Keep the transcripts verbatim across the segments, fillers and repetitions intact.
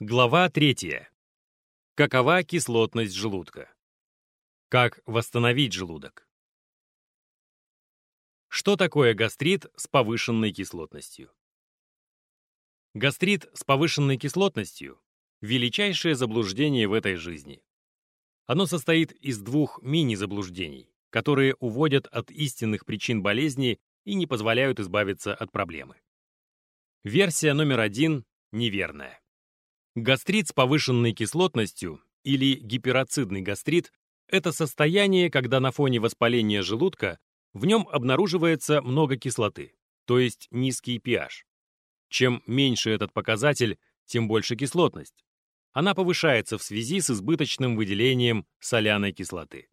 Глава третья. Какова кислотность желудка? Как восстановить желудок? Что такое гастрит с повышенной кислотностью? Гастрит с повышенной кислотностью – величайшее заблуждение в этой жизни. Оно состоит из двух мини-заблуждений, которые уводят от истинных причин болезни и не позволяют избавиться от проблемы. Версия номер один неверная. Гастрит с повышенной кислотностью или гиперацидный гастрит – это состояние, когда на фоне воспаления желудка в нем обнаруживается много кислоты, то есть низкий pH. Чем меньше этот показатель, тем больше кислотность. Она повышается в связи с избыточным выделением соляной кислоты.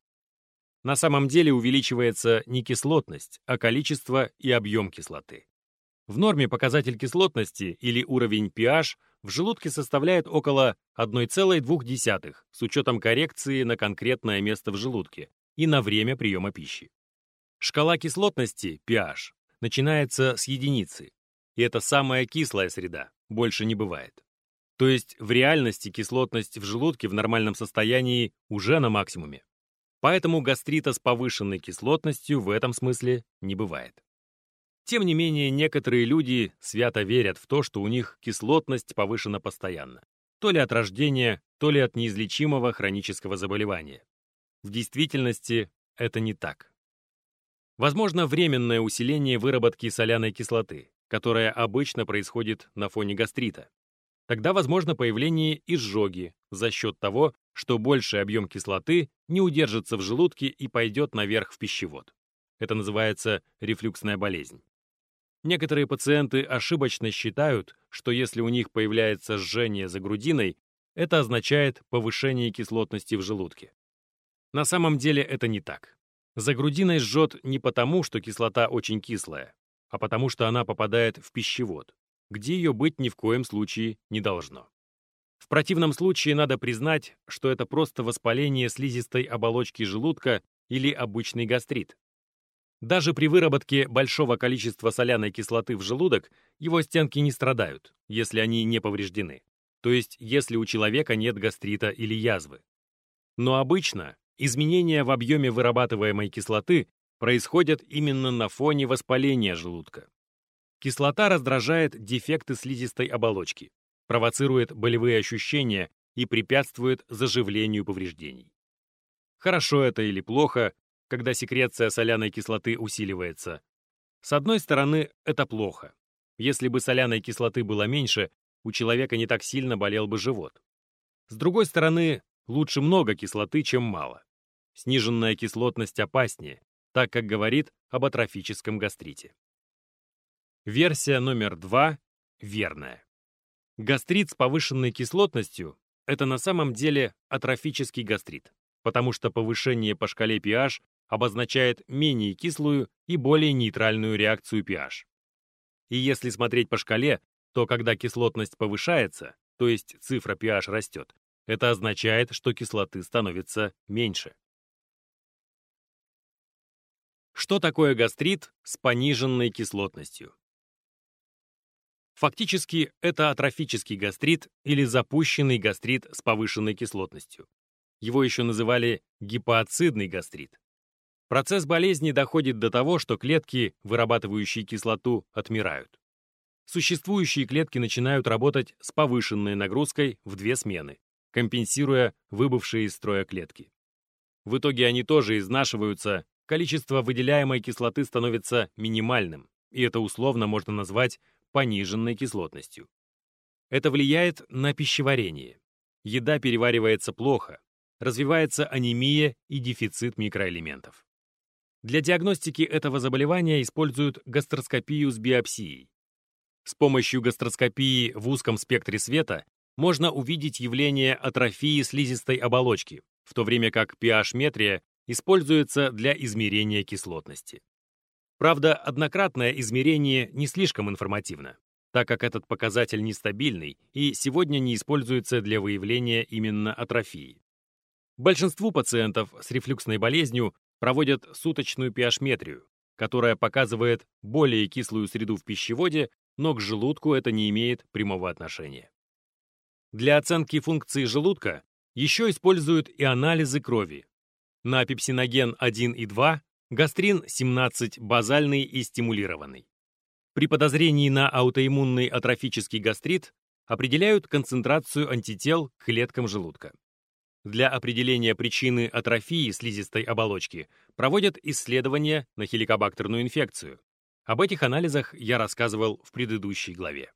На самом деле увеличивается не кислотность, а количество и объем кислоты. В норме показатель кислотности или уровень pH в желудке составляет около одна целая две десятых с учетом коррекции на конкретное место в желудке и на время приема пищи. Шкала кислотности, pH, начинается с единицы, и это самая кислая среда, больше не бывает. То есть в реальности кислотность в желудке в нормальном состоянии уже на максимуме. Поэтому гастрита с повышенной кислотностью в этом смысле не бывает. Тем не менее, некоторые люди свято верят в то, что у них кислотность повышена постоянно. То ли от рождения, то ли от неизлечимого хронического заболевания. В действительности это не так. Возможно временное усиление выработки соляной кислоты, которая обычно происходит на фоне гастрита. Тогда возможно появление изжоги за счет того, что больший объем кислоты не удержится в желудке и пойдет наверх в пищевод. Это называется рефлюксная болезнь. Некоторые пациенты ошибочно считают, что если у них появляется жжение за грудиной, это означает повышение кислотности в желудке. На самом деле это не так. За грудиной жжет не потому, что кислота очень кислая, а потому что она попадает в пищевод, где ее быть ни в коем случае не должно. В противном случае надо признать, что это просто воспаление слизистой оболочки желудка или обычный гастрит. Даже при выработке большого количества соляной кислоты в желудок его стенки не страдают, если они не повреждены, то есть если у человека нет гастрита или язвы. Но обычно изменения в объеме вырабатываемой кислоты происходят именно на фоне воспаления желудка. Кислота раздражает дефекты слизистой оболочки, провоцирует болевые ощущения и препятствует заживлению повреждений. Хорошо это или плохо, когда секреция соляной кислоты усиливается? С одной стороны, это плохо. Если бы соляной кислоты было меньше, у человека не так сильно болел бы живот. С другой стороны, лучше много кислоты, чем мало. Сниженная кислотность опаснее, так как говорит об атрофическом гастрите. Версия номер два верная. Гастрит с повышенной кислотностью – это на самом деле атрофический гастрит, потому что повышение по шкале pH обозначает менее кислую и более нейтральную реакцию pH. И если смотреть по шкале, то когда кислотность повышается, то есть цифра pH растет, это означает, что кислоты становится меньше. Что такое гастрит с пониженной кислотностью? Фактически, это атрофический гастрит или запущенный гастрит с повышенной кислотностью. Его еще называли гипоацидный гастрит. Процесс болезни доходит до того, что клетки, вырабатывающие кислоту, отмирают. Существующие клетки начинают работать с повышенной нагрузкой в две смены, компенсируя выбывшие из строя клетки. В итоге они тоже изнашиваются, количество выделяемой кислоты становится минимальным, и это условно можно назвать пониженной кислотностью. Это влияет на пищеварение. Еда переваривается плохо, развивается анемия и дефицит микроэлементов. Для диагностики этого заболевания используют гастроскопию с биопсией. С помощью гастроскопии в узком спектре света можно увидеть явление атрофии слизистой оболочки, в то время как pH-метрия используется для измерения кислотности. Правда, однократное измерение не слишком информативно, так как этот показатель нестабильный и сегодня не используется для выявления именно атрофии. Большинству пациентов с рефлюксной болезнью проводят суточную pH-метрию, которая показывает более кислую среду в пищеводе, но к желудку это не имеет прямого отношения. Для оценки функции желудка еще используют и анализы крови. На пепсиноген один и два, гастрин семнадцать базальный и стимулированный. При подозрении на аутоиммунный атрофический гастрит определяют концентрацию антител к клеткам желудка. Для определения причины атрофии слизистой оболочки проводят исследования на хеликобактерную инфекцию. Об этих анализах я рассказывал в предыдущей главе.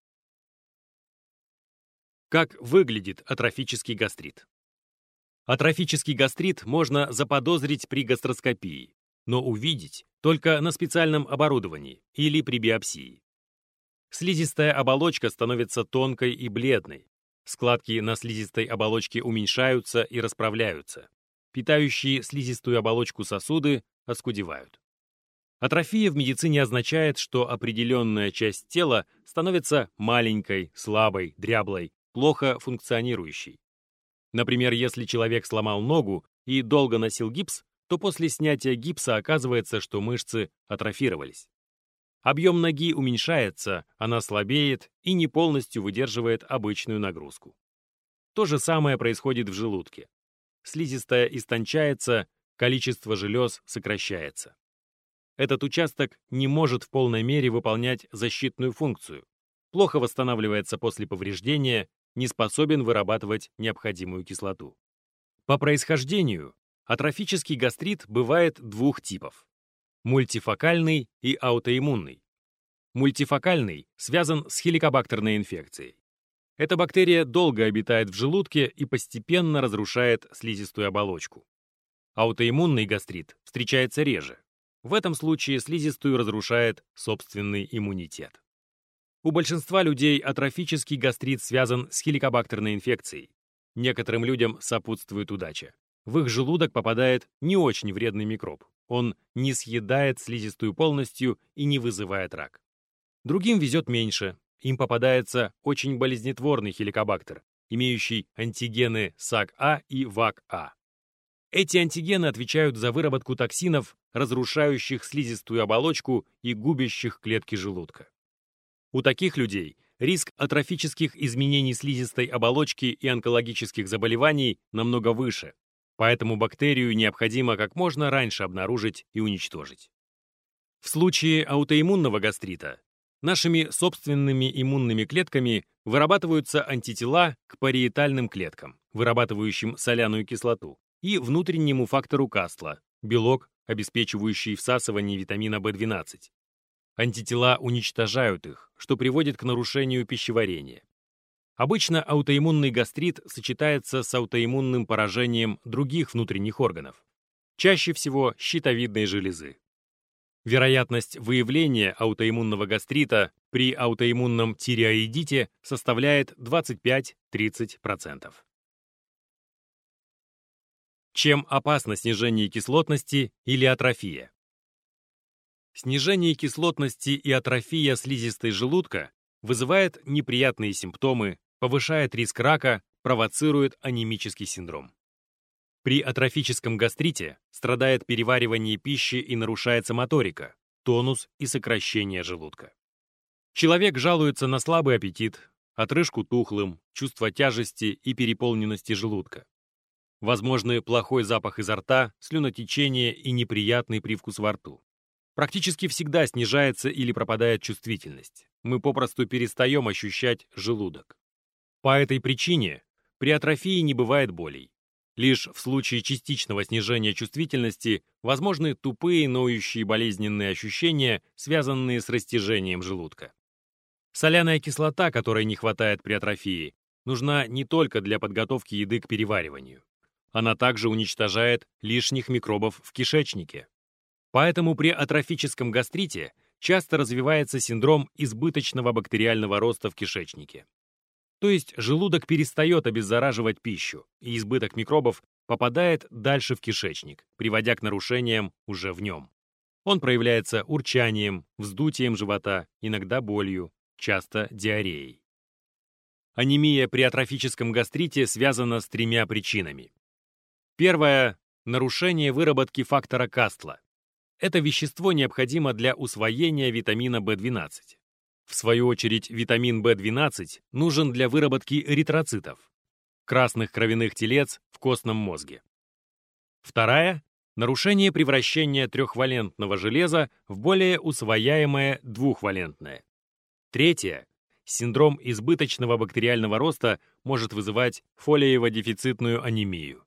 Как выглядит атрофический гастрит? Атрофический гастрит можно заподозрить при гастроскопии, но увидеть только на специальном оборудовании или при биопсии. Слизистая оболочка становится тонкой и бледной. Складки на слизистой оболочке уменьшаются и расправляются. Питающие слизистую оболочку сосуды оскудевают. Атрофия в медицине означает, что определенная часть тела становится маленькой, слабой, дряблой, плохо функционирующей. Например, если человек сломал ногу и долго носил гипс, то после снятия гипса оказывается, что мышцы атрофировались. Объем ноги уменьшается, она слабеет и не полностью выдерживает обычную нагрузку. То же самое происходит в желудке. Слизистая истончается, количество желез сокращается. Этот участок не может в полной мере выполнять защитную функцию, плохо восстанавливается после повреждения, не способен вырабатывать необходимую кислоту. По происхождению атрофический гастрит бывает двух типов – мультифокальный и аутоиммунный. Мультифокальный связан с хеликобактерной инфекцией. Эта бактерия долго обитает в желудке и постепенно разрушает слизистую оболочку. Аутоиммунный гастрит встречается реже. В этом случае слизистую разрушает собственный иммунитет. У большинства людей атрофический гастрит связан с хеликобактерной инфекцией. Некоторым людям сопутствует удача. В их желудок попадает не очень вредный микроб. Он не съедает слизистую полностью и не вызывает рак. Другим везет меньше. Им попадается очень болезнетворный хеликобактер, имеющий антигены САК-А и ВАК-А. Эти антигены отвечают за выработку токсинов, разрушающих слизистую оболочку и губящих клетки желудка. У таких людей риск атрофических изменений слизистой оболочки и онкологических заболеваний намного выше, поэтому бактерию необходимо как можно раньше обнаружить и уничтожить. В случае аутоиммунного гастрита нашими собственными иммунными клетками вырабатываются антитела к париетальным клеткам, вырабатывающим соляную кислоту, и внутреннему фактору Кастла, белок, обеспечивающий всасывание витамина В двенадцать. Антитела уничтожают их, что приводит к нарушению пищеварения. Обычно аутоиммунный гастрит сочетается с аутоиммунным поражением других внутренних органов, чаще всего щитовидной железы. Вероятность выявления аутоиммунного гастрита при аутоиммунном тиреоидите составляет двадцать пять - тридцать процентов. Чем опасно снижение кислотности или атрофия? Снижение кислотности и атрофия слизистой желудка вызывает неприятные симптомы, повышает риск рака, провоцирует анемический синдром. При атрофическом гастрите страдает переваривание пищи и нарушается моторика, тонус и сокращение желудка. Человек жалуется на слабый аппетит, отрыжку тухлым, чувство тяжести и переполненности желудка. Возможны плохой запах изо рта, слюнотечение и неприятный привкус во рту. Практически всегда снижается или пропадает чувствительность. Мы попросту перестаем ощущать желудок. По этой причине при атрофии не бывает болей. Лишь в случае частичного снижения чувствительности возможны тупые, ноющие болезненные ощущения, связанные с растяжением желудка. Соляная кислота, которой не хватает при атрофии, нужна не только для подготовки еды к перевариванию. Она также уничтожает лишних микробов в кишечнике. Поэтому при атрофическом гастрите часто развивается синдром избыточного бактериального роста в кишечнике. То есть желудок перестает обеззараживать пищу, и избыток микробов попадает дальше в кишечник, приводя к нарушениям уже в нем. Он проявляется урчанием, вздутием живота, иногда болью, часто диареей. Анемия при атрофическом гастрите связана с тремя причинами. Первое – нарушение выработки фактора Кастла. Это вещество необходимо для усвоения витамина В двенадцать. В свою очередь, витамин бэ двенадцать нужен для выработки эритроцитов, красных кровяных телец в костном мозге. Вторая – нарушение превращения трехвалентного железа в более усвояемое двухвалентное. Третье – синдром избыточного бактериального роста может вызывать фолиево-дефицитную анемию.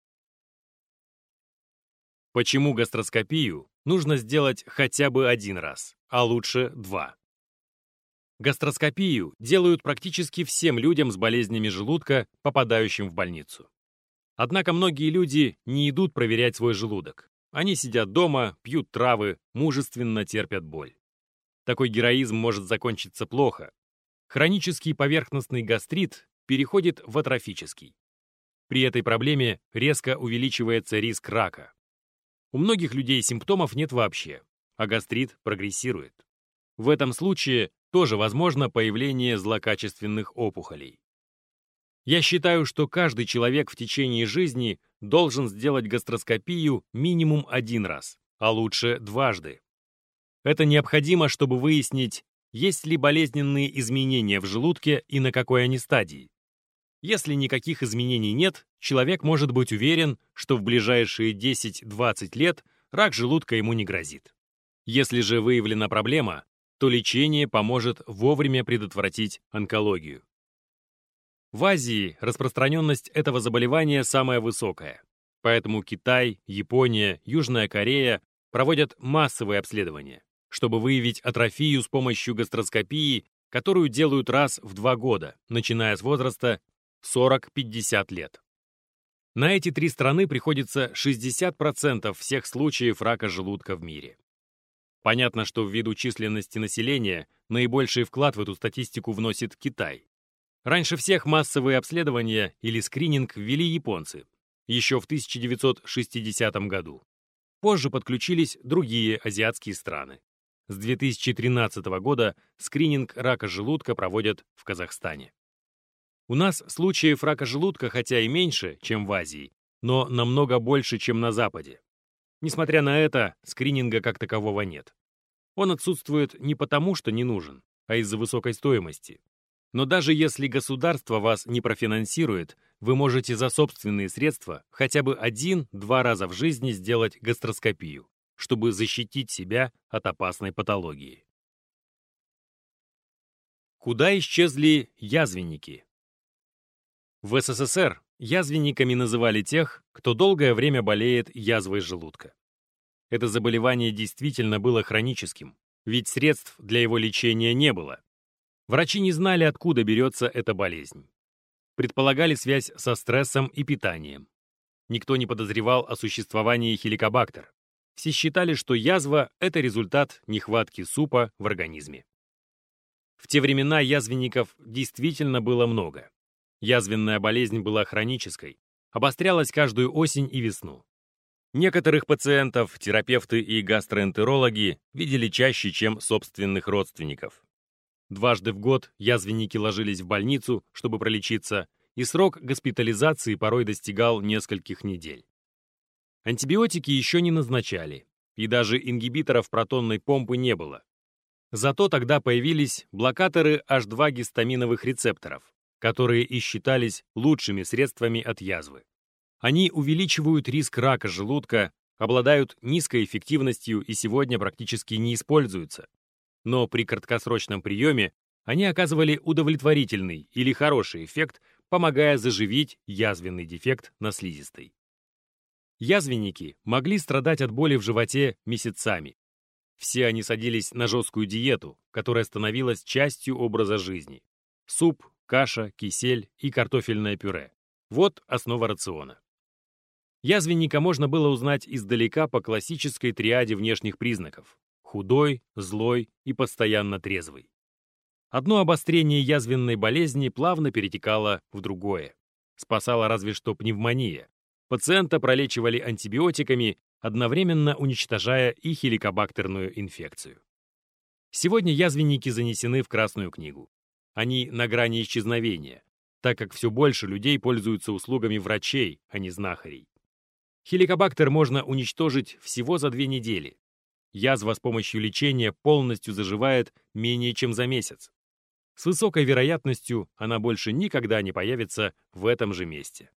Почему гастроскопию нужно сделать хотя бы один раз, а лучше два? Гастроскопию делают практически всем людям с болезнями желудка, попадающим в больницу. Однако многие люди не идут проверять свой желудок. Они сидят дома, пьют травы, мужественно терпят боль. Такой героизм может закончиться плохо. Хронический поверхностный гастрит переходит в атрофический. При этой проблеме резко увеличивается риск рака. У многих людей симптомов нет вообще, а гастрит прогрессирует. В этом случае тоже возможно появление злокачественных опухолей. Я считаю, что каждый человек в течение жизни должен сделать гастроскопию минимум один раз, а лучше дважды. Это необходимо, чтобы выяснить, есть ли болезненные изменения в желудке и на какой они стадии. Если никаких изменений нет, человек может быть уверен, что в ближайшие десять-двадцать лет рак желудка ему не грозит. Если же выявлена проблема, то лечение поможет вовремя предотвратить онкологию. В Азии распространенность этого заболевания самая высокая, поэтому Китай, Япония, Южная Корея проводят массовые обследования, чтобы выявить атрофию с помощью гастроскопии, которую делают раз в два года, начиная с возраста сорок-пятьдесят лет. На эти три страны приходится шестьдесят процентов всех случаев рака желудка в мире. Понятно, что ввиду численности населения наибольший вклад в эту статистику вносит Китай. Раньше всех массовые обследования или скрининг ввели японцы, еще в тысяча девятьсот шестидесятом году. Позже подключились другие азиатские страны. С две тысячи тринадцатого года скрининг рака желудка проводят в Казахстане. У нас случаев рака желудка хотя и меньше, чем в Азии, но намного больше, чем на Западе. Несмотря на это, скрининга как такового нет. Он отсутствует не потому, что не нужен, а из-за высокой стоимости. Но даже если государство вас не профинансирует, вы можете за собственные средства хотя бы один-два раза в жизни сделать гастроскопию, чтобы защитить себя от опасной патологии. Куда исчезли язвенники? В эс эс эс эр язвенниками называли тех, кто долгое время болеет язвой желудка. Это заболевание действительно было хроническим, ведь средств для его лечения не было. Врачи не знали, откуда берется эта болезнь. Предполагали связь со стрессом и питанием. Никто не подозревал о существовании хеликобактер. Все считали, что язва – это результат нехватки супа в организме. В те времена язвенников действительно было много. Язвенная болезнь была хронической, обострялась каждую осень и весну. Некоторых пациентов терапевты и гастроэнтерологи видели чаще, чем собственных родственников. Дважды в год язвенники ложились в больницу, чтобы пролечиться, и срок госпитализации порой достигал нескольких недель. Антибиотики еще не назначали, и даже ингибиторов протонной помпы не было. Зато тогда появились блокаторы эйч два гистаминовых рецепторов, которые и считались лучшими средствами от язвы. Они увеличивают риск рака желудка, обладают низкой эффективностью и сегодня практически не используются. Но при краткосрочном приеме они оказывали удовлетворительный или хороший эффект, помогая заживить язвенный дефект на слизистой. Язвенники могли страдать от боли в животе месяцами. Все они садились на жесткую диету, которая становилась частью образа жизни. Суп, каша, кисель и картофельное пюре. Вот основа рациона. Язвенника можно было узнать издалека по классической триаде внешних признаков: худой, злой и постоянно трезвый. Одно обострение язвенной болезни плавно перетекало в другое. Спасала разве что пневмония. Пациента пролечивали антибиотиками, одновременно уничтожая и хеликобактерную инфекцию. Сегодня язвенники занесены в Красную книгу. Они на грани исчезновения, так как все больше людей пользуются услугами врачей, а не знахарей. Хеликобактер можно уничтожить всего за две недели. язва с помощью лечения полностью заживает менее чем за месяц. С высокой вероятностью она больше никогда не появится в этом же месте.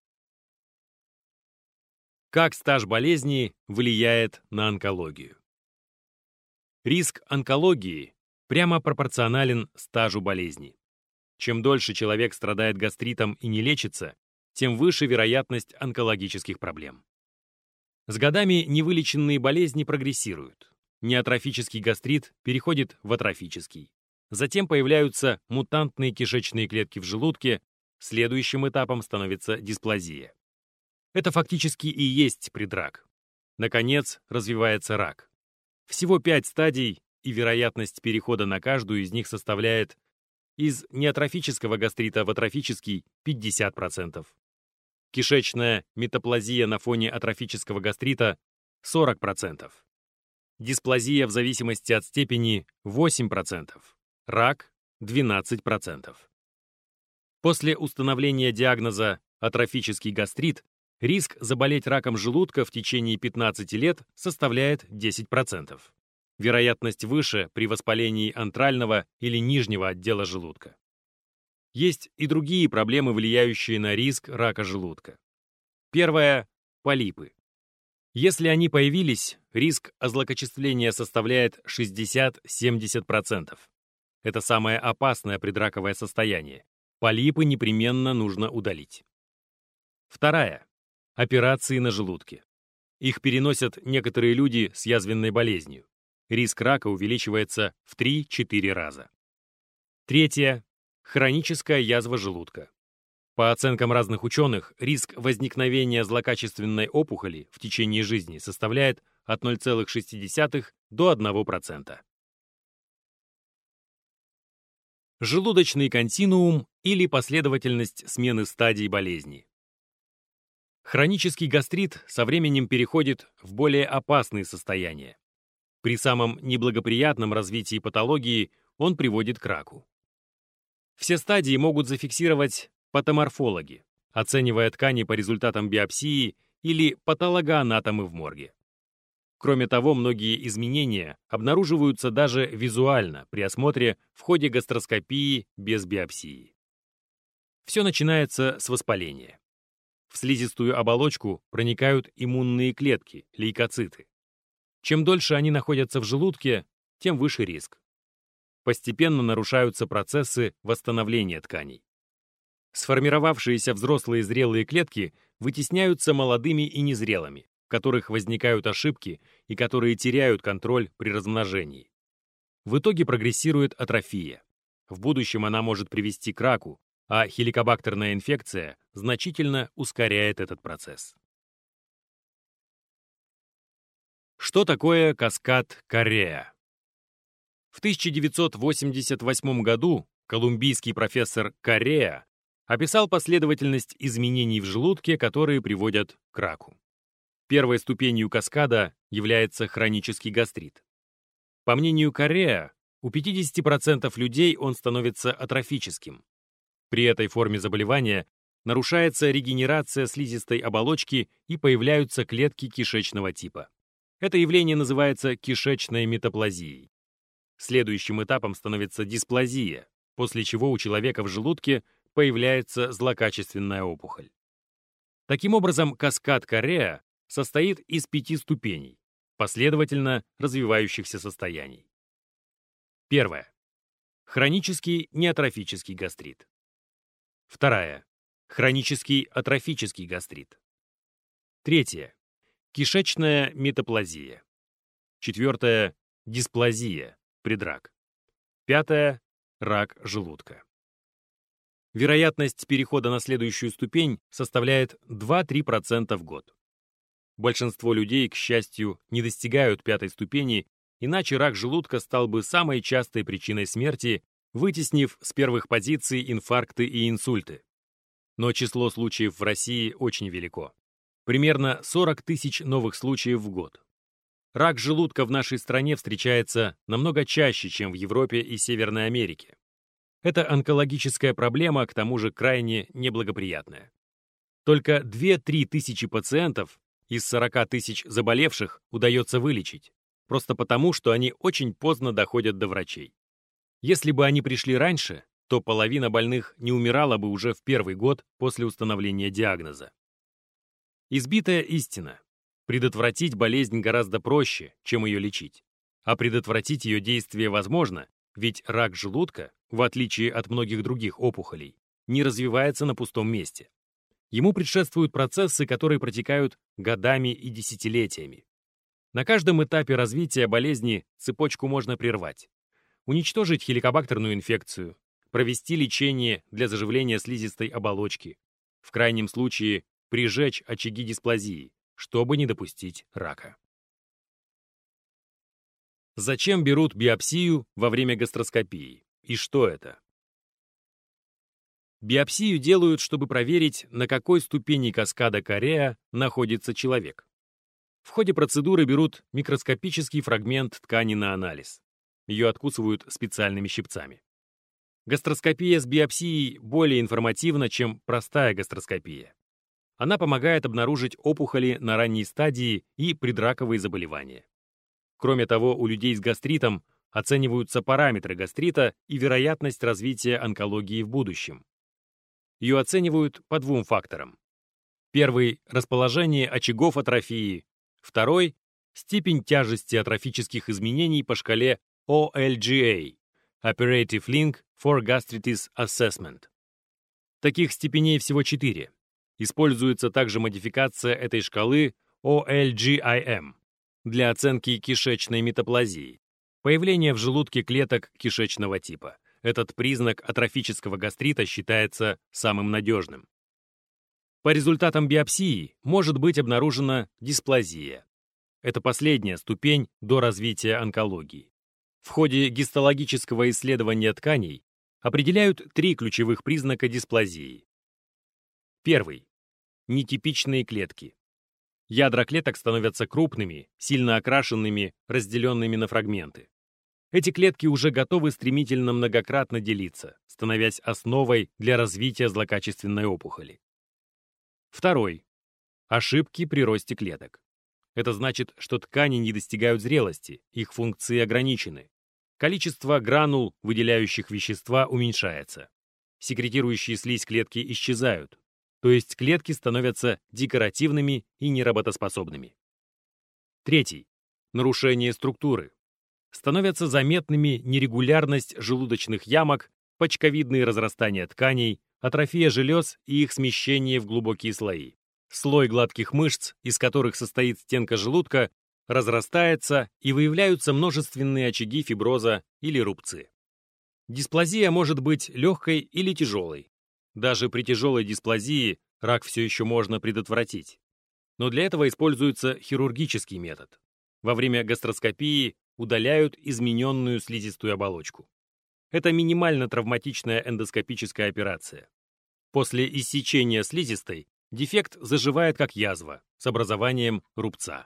Как стаж болезни влияет на онкологию? Риск онкологии прямо пропорционален стажу болезни. Чем дольше человек страдает гастритом и не лечится, тем выше вероятность онкологических проблем. С годами невылеченные болезни прогрессируют. Неатрофический гастрит переходит в атрофический. Затем появляются мутантные кишечные клетки в желудке, следующим этапом становится дисплазия. Это фактически и есть предрак. Наконец, развивается рак. Всего пять стадий, и вероятность перехода на каждую из них составляет из неатрофического гастрита в атрофический пятьдесят процентов. Кишечная метаплазия на фоне атрофического гастрита сорок процентов. Дисплазия в зависимости от степени восемь процентов. Рак двенадцать процентов. После установления диагноза атрофический гастрит риск заболеть раком желудка в течение пятнадцати лет составляет десять процентов. Вероятность выше при воспалении антрального или нижнего отдела желудка. Есть и другие проблемы, влияющие на риск рака желудка. Первое – полипы. Если они появились, риск озлокочисления составляет шестьдесят-семьдесят процентов. Это самое опасное предраковое состояние. Полипы непременно нужно удалить. Вторая – операции на желудке. Их переносят некоторые люди с язвенной болезнью. Риск рака увеличивается в три-четыре раза. Третье – хроническая язва желудка. По оценкам разных ученых, риск возникновения злокачественной опухоли в течение жизни составляет от ноль целых шесть десятых до одного процента. Желудочный континуум или последовательность смены стадий болезни. Хронический гастрит со временем переходит в более опасные состояния. При самом неблагоприятном развитии патологии он приводит к раку. Все стадии могут зафиксировать патоморфологи, оценивая ткани по результатам биопсии, или патологоанатомы в морге. Кроме того, многие изменения обнаруживаются даже визуально при осмотре в ходе гастроскопии без биопсии. Все начинается с воспаления. В слизистую оболочку проникают иммунные клетки, лейкоциты. Чем дольше они находятся в желудке, тем выше риск. Постепенно нарушаются процессы восстановления тканей. Сформировавшиеся взрослые зрелые клетки вытесняются молодыми и незрелыми, в которых возникают ошибки и которые теряют контроль при размножении. В итоге прогрессирует атрофия. В будущем она может привести к раку, а хеликобактерная инфекция значительно ускоряет этот процесс. Что такое каскад Корреа? В тысяча девятьсот восемьдесят восьмом году колумбийский профессор Корреа описал последовательность изменений в желудке, которые приводят к раку. Первой ступенью каскада является хронический гастрит. По мнению Корреа, у пятидесяти процентов людей он становится атрофическим. При этой форме заболевания нарушается регенерация слизистой оболочки и появляются клетки кишечного типа. Это явление называется кишечной метаплазией. Следующим этапом становится дисплазия, после чего у человека в желудке появляется злокачественная опухоль. Таким образом, каскад Корреа состоит из пяти ступеней, последовательно развивающихся состояний. Первое. Хронический неатрофический гастрит. Вторая. Хронический атрофический гастрит. Третье. Кишечная метаплазия. Четвертое. Дисплазия, предрак. Пятое. Рак желудка. Вероятность перехода на следующую ступень составляет два-три процента в год. Большинство людей, к счастью, не достигают пятой ступени, иначе рак желудка стал бы самой частой причиной смерти, вытеснив с первых позиций инфаркты и инсульты. Но число случаев в России очень велико. Примерно сорок тысяч новых случаев в год. Рак желудка в нашей стране встречается намного чаще, чем в Европе и Северной Америке. Это онкологическая проблема, к тому же крайне неблагоприятная. Только две-три тысячи пациентов из сорока тысяч заболевших удается вылечить. просто потому, что они очень поздно доходят до врачей. Если бы они пришли раньше, то половина больных не умирала бы уже в первый год после установления диагноза. Избитая истина. Предотвратить болезнь гораздо проще, чем ее лечить. А предотвратить ее действие возможно, ведь рак желудка, в отличие от многих других опухолей, не развивается на пустом месте. Ему предшествуют процессы, которые протекают годами и десятилетиями. На каждом этапе развития болезни цепочку можно прервать. Уничтожить хеликобактерную инфекцию, провести лечение для заживления слизистой оболочки, в крайнем случае прижечь очаги дисплазии, чтобы не допустить рака. Зачем берут биопсию во время гастроскопии? И что это? Биопсию делают, чтобы проверить, на какой ступени каскада Корея находится человек. В ходе процедуры берут микроскопический фрагмент ткани на анализ. Ее откусывают специальными щипцами. Гастроскопия с биопсией более информативна, чем простая гастроскопия. Она помогает обнаружить опухоли на ранней стадии и предраковые заболевания. Кроме того, у людей с гастритом оцениваются параметры гастрита и вероятность развития онкологии в будущем. Ее оценивают по двум факторам. Первый – расположение очагов атрофии. Второй – степень тяжести атрофических изменений по шкале о эл джи эй – Operative Link for Gastritis Assessment. Таких степеней всего четыре. Используется также модификация этой шкалы о эл джи ай эм для оценки кишечной метаплазии, появления в желудке клеток кишечного типа. Этот признак атрофического гастрита считается самым надежным. По результатам биопсии может быть обнаружена дисплазия. Это последняя ступень до развития онкологии. В ходе гистологического исследования тканей определяют три ключевых признака дисплазии. Первый. Нетипичные клетки. Ядра клеток становятся крупными, сильно окрашенными, разделенными на фрагменты. Эти клетки уже готовы стремительно многократно делиться, становясь основой для развития злокачественной опухоли. Второй. Ошибки при росте клеток. Это значит, что ткани не достигают зрелости, их функции ограничены. Количество гранул, выделяющих вещества, уменьшается. Секретирующие слизь клетки исчезают, то есть клетки становятся декоративными и неработоспособными. Третий. Нарушение структуры. Становятся заметными нерегулярность желудочных ямок, почковидные разрастания тканей, атрофия желез и их смещение в глубокие слои. Слой гладких мышц, из которых состоит стенка желудка, разрастается и выявляются множественные очаги фиброза или рубцы. Дисплазия может быть легкой или тяжелой. Даже при тяжелой дисплазии рак все еще можно предотвратить. Но для этого используется хирургический метод. Во время гастроскопии удаляют измененную слизистую оболочку. Это минимально травматичная эндоскопическая операция. После иссечения слизистой дефект заживает как язва с образованием рубца.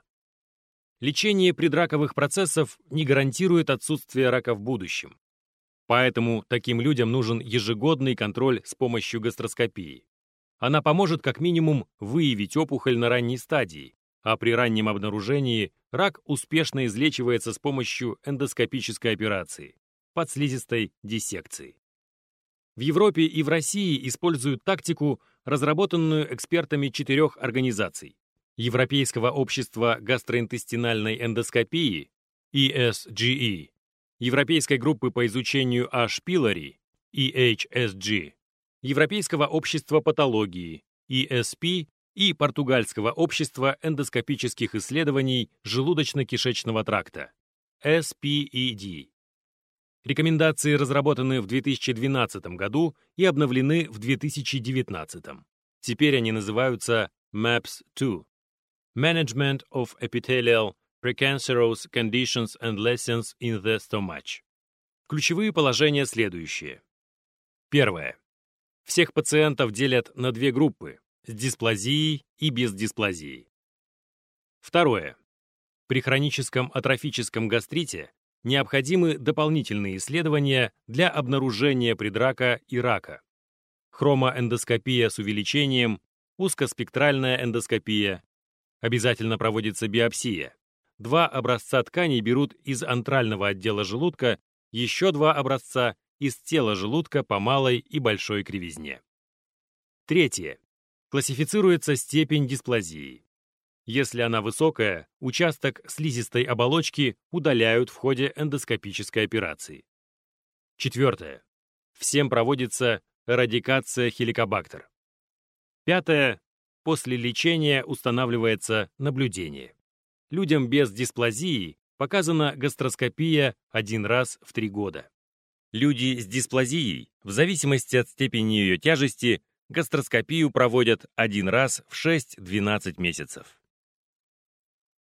Лечение предраковых процессов не гарантирует отсутствие рака в будущем. Поэтому таким людям нужен ежегодный контроль с помощью гастроскопии. Она поможет как минимум выявить опухоль на ранней стадии, а при раннем обнаружении рак успешно излечивается с помощью эндоскопической операции, подслизистой диссекции. В Европе и в России используют тактику, разработанную экспертами четырех организаций: Европейского общества гастроинтестинальной эндоскопии и эс джи и, Европейской группы по изучению H. pylori и эйч эс джи, Европейского общества патологии и эс пи и Португальского общества эндоскопических исследований желудочно-кишечного тракта эс пи и ди. Рекомендации разработаны в две тысячи двенадцатом году и обновлены в две тысячи девятнадцатом. Теперь они называются мэпс два – Management of Epithelial Precancerous Conditions and Lesions in the Stomach. Ключевые положения следующие. Первое. Всех пациентов делят на две группы – с дисплазией и без дисплазии. Второе. При хроническом атрофическом гастрите необходимы дополнительные исследования для обнаружения предрака и рака. Хромоэндоскопия с увеличением, узкоспектральная эндоскопия. Обязательно проводится биопсия. два образца тканей берут из антрального отдела желудка, еще два образца из тела желудка по малой и большой кривизне. Третье. Классифицируется степень дисплазии. Если она высокая, участок слизистой оболочки удаляют в ходе эндоскопической операции. Четвертое. Всем проводится эрадикация хеликобактер. Пятое. После лечения устанавливается наблюдение. Людям без дисплазии показана гастроскопия один раз в три года. Люди с дисплазией, в зависимости от степени ее тяжести, гастроскопию проводят один раз в шесть-двенадцать месяцев.